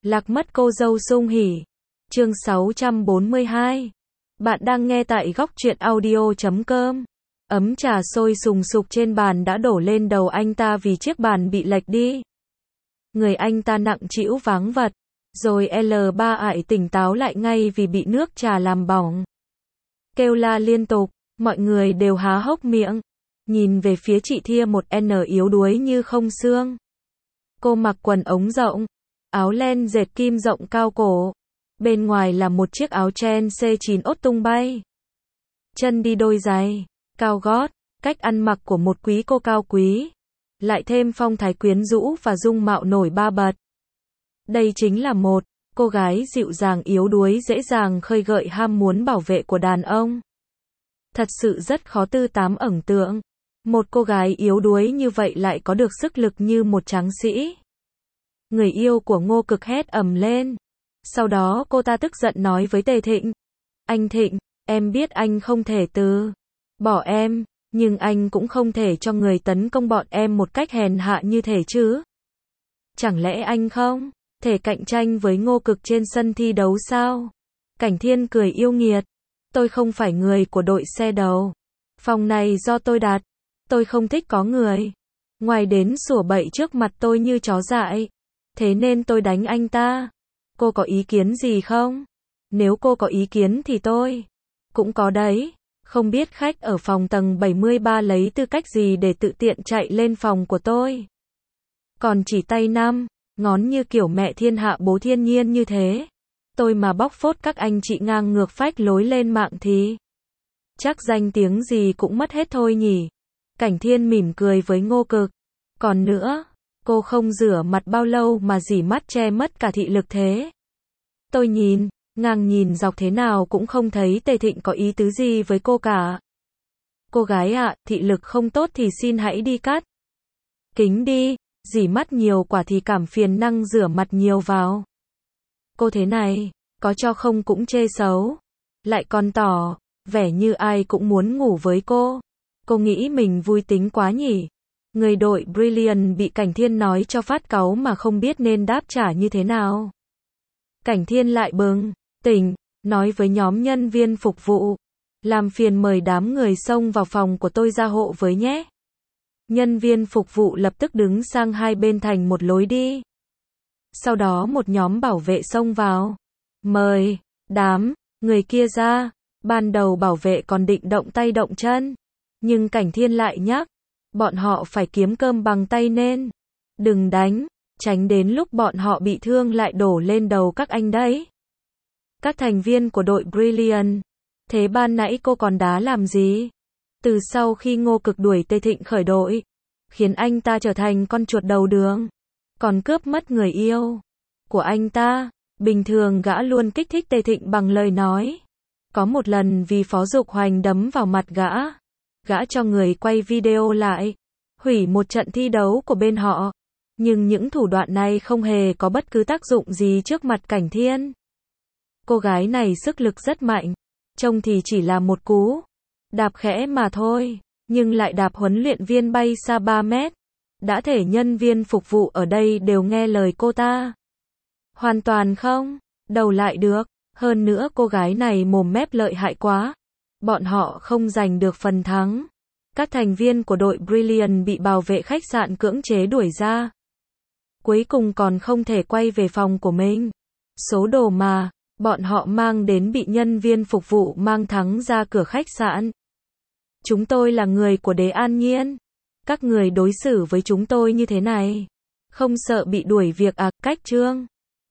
Lạc mất cô dâu sung hỉ. Chương 642. Bạn đang nghe tại góc truyện audio.com. Ấm trà sôi sùng sục trên bàn đã đổ lên đầu anh ta vì chiếc bàn bị lệch đi. Người anh ta nặng trĩu váng vật. Rồi L3 ải tỉnh táo lại ngay vì bị nước trà làm bỏng. Kêu la liên tục, mọi người đều há hốc miệng. Nhìn về phía chị Thia một N yếu đuối như không xương. Cô mặc quần ống rộng, áo len dệt kim rộng cao cổ. Bên ngoài là một chiếc áo chen C9 ốt tung bay. Chân đi đôi giày, cao gót, cách ăn mặc của một quý cô cao quý. Lại thêm phong thái quyến rũ và dung mạo nổi ba bật. Đây chính là một cô gái dịu dàng yếu đuối dễ dàng khơi gợi ham muốn bảo vệ của đàn ông. Thật sự rất khó tư tám ẩn tượng. Một cô gái yếu đuối như vậy lại có được sức lực như một tráng sĩ. Người yêu của Ngô Cực hét ầm lên. Sau đó cô ta tức giận nói với Tề Thịnh. Anh Thịnh, em biết anh không thể từ bỏ em, nhưng anh cũng không thể cho người tấn công bọn em một cách hèn hạ như thế chứ. Chẳng lẽ anh không thể cạnh tranh với Ngô Cực trên sân thi đấu sao? Cảnh Thiên cười yêu nghiệt. Tôi không phải người của đội xe đầu. Phòng này do tôi đặt. Tôi không thích có người ngoài đến sủa bậy trước mặt tôi như chó dại. Thế nên tôi đánh anh ta. Cô có ý kiến gì không? Nếu cô có ý kiến thì tôi cũng có đấy. Không biết khách ở phòng tầng 73 lấy tư cách gì để tự tiện chạy lên phòng của tôi. Còn chỉ tay năm ngón như kiểu mẹ thiên hạ bố thiên nhiên như thế. Tôi mà bóc phốt các anh chị ngang ngược phách lối lên mạng thì chắc danh tiếng gì cũng mất hết thôi nhỉ. Cảnh Thiên mỉm cười với Ngô Cực. Còn nữa, cô không rửa mặt bao lâu mà dỉ mắt che mất cả thị lực thế. Tôi nhìn, ngang nhìn dọc thế nào cũng không thấy Tề Thịnh có ý tứ gì với cô cả. Cô gái ạ, thị lực không tốt thì xin hãy đi cắt kính đi, dỉ mắt nhiều quả thì cảm phiền năng rửa mặt nhiều vào. Cô thế này, có cho không cũng chê xấu. Lại còn tỏ vẻ như ai cũng muốn ngủ với cô. Cô nghĩ mình vui tính quá nhỉ? Người đội Brilliant bị Cảnh Thiên nói cho phát cáu mà không biết nên đáp trả như thế nào. Cảnh Thiên lại bừng tỉnh, nói với nhóm nhân viên phục vụ. Làm phiền mời đám người xông vào phòng của tôi ra hộ với nhé. Nhân viên phục vụ lập tức đứng sang hai bên thành một lối đi. Sau đó một nhóm bảo vệ xông vào. Mời đám người kia ra. Ban đầu bảo vệ còn định động tay động chân. Nhưng Cảnh Thiên lại nhắc. Bọn họ phải kiếm cơm bằng tay nên đừng đánh, tránh đến lúc bọn họ bị thương lại đổ lên đầu các anh đấy. Các thành viên của đội Brilliant. Thế ban nãy cô còn đá làm gì? Từ sau khi Ngô Cực đuổi Tề Thịnh khỏi đội, khiến anh ta trở thành con chuột đầu đường, còn cướp mất người yêu của anh ta. Bình thường gã luôn kích thích Tề Thịnh bằng lời nói. Có một lần vì Phó Dục Hoành đấm vào mặt gã cho người quay video lại, hủy một trận thi đấu của bên họ. Nhưng những thủ đoạn này không hề có bất cứ tác dụng gì trước mặt Cảnh Thiên. Cô gái này sức lực rất mạnh, trông thì chỉ là một cú đạp khẽ mà thôi, nhưng lại đạp huấn luyện viên bay xa 3 mét. Đã thể nhân viên phục vụ ở đây đều nghe lời cô ta. Hoàn toàn không đầu lại được. Hơn nữa cô gái này mồm mép lợi hại quá. Bọn họ không giành được phần thắng. Các thành viên của đội Brilliant bị bảo vệ khách sạn cưỡng chế đuổi ra. Cuối cùng còn không thể quay về phòng của mình. Số đồ mà bọn họ mang đến bị nhân viên phục vụ mang thắng ra cửa khách sạn. Chúng tôi là người của Đế An Nhiên. Các người đối xử với chúng tôi như thế này, không sợ bị đuổi việc à? Cách trương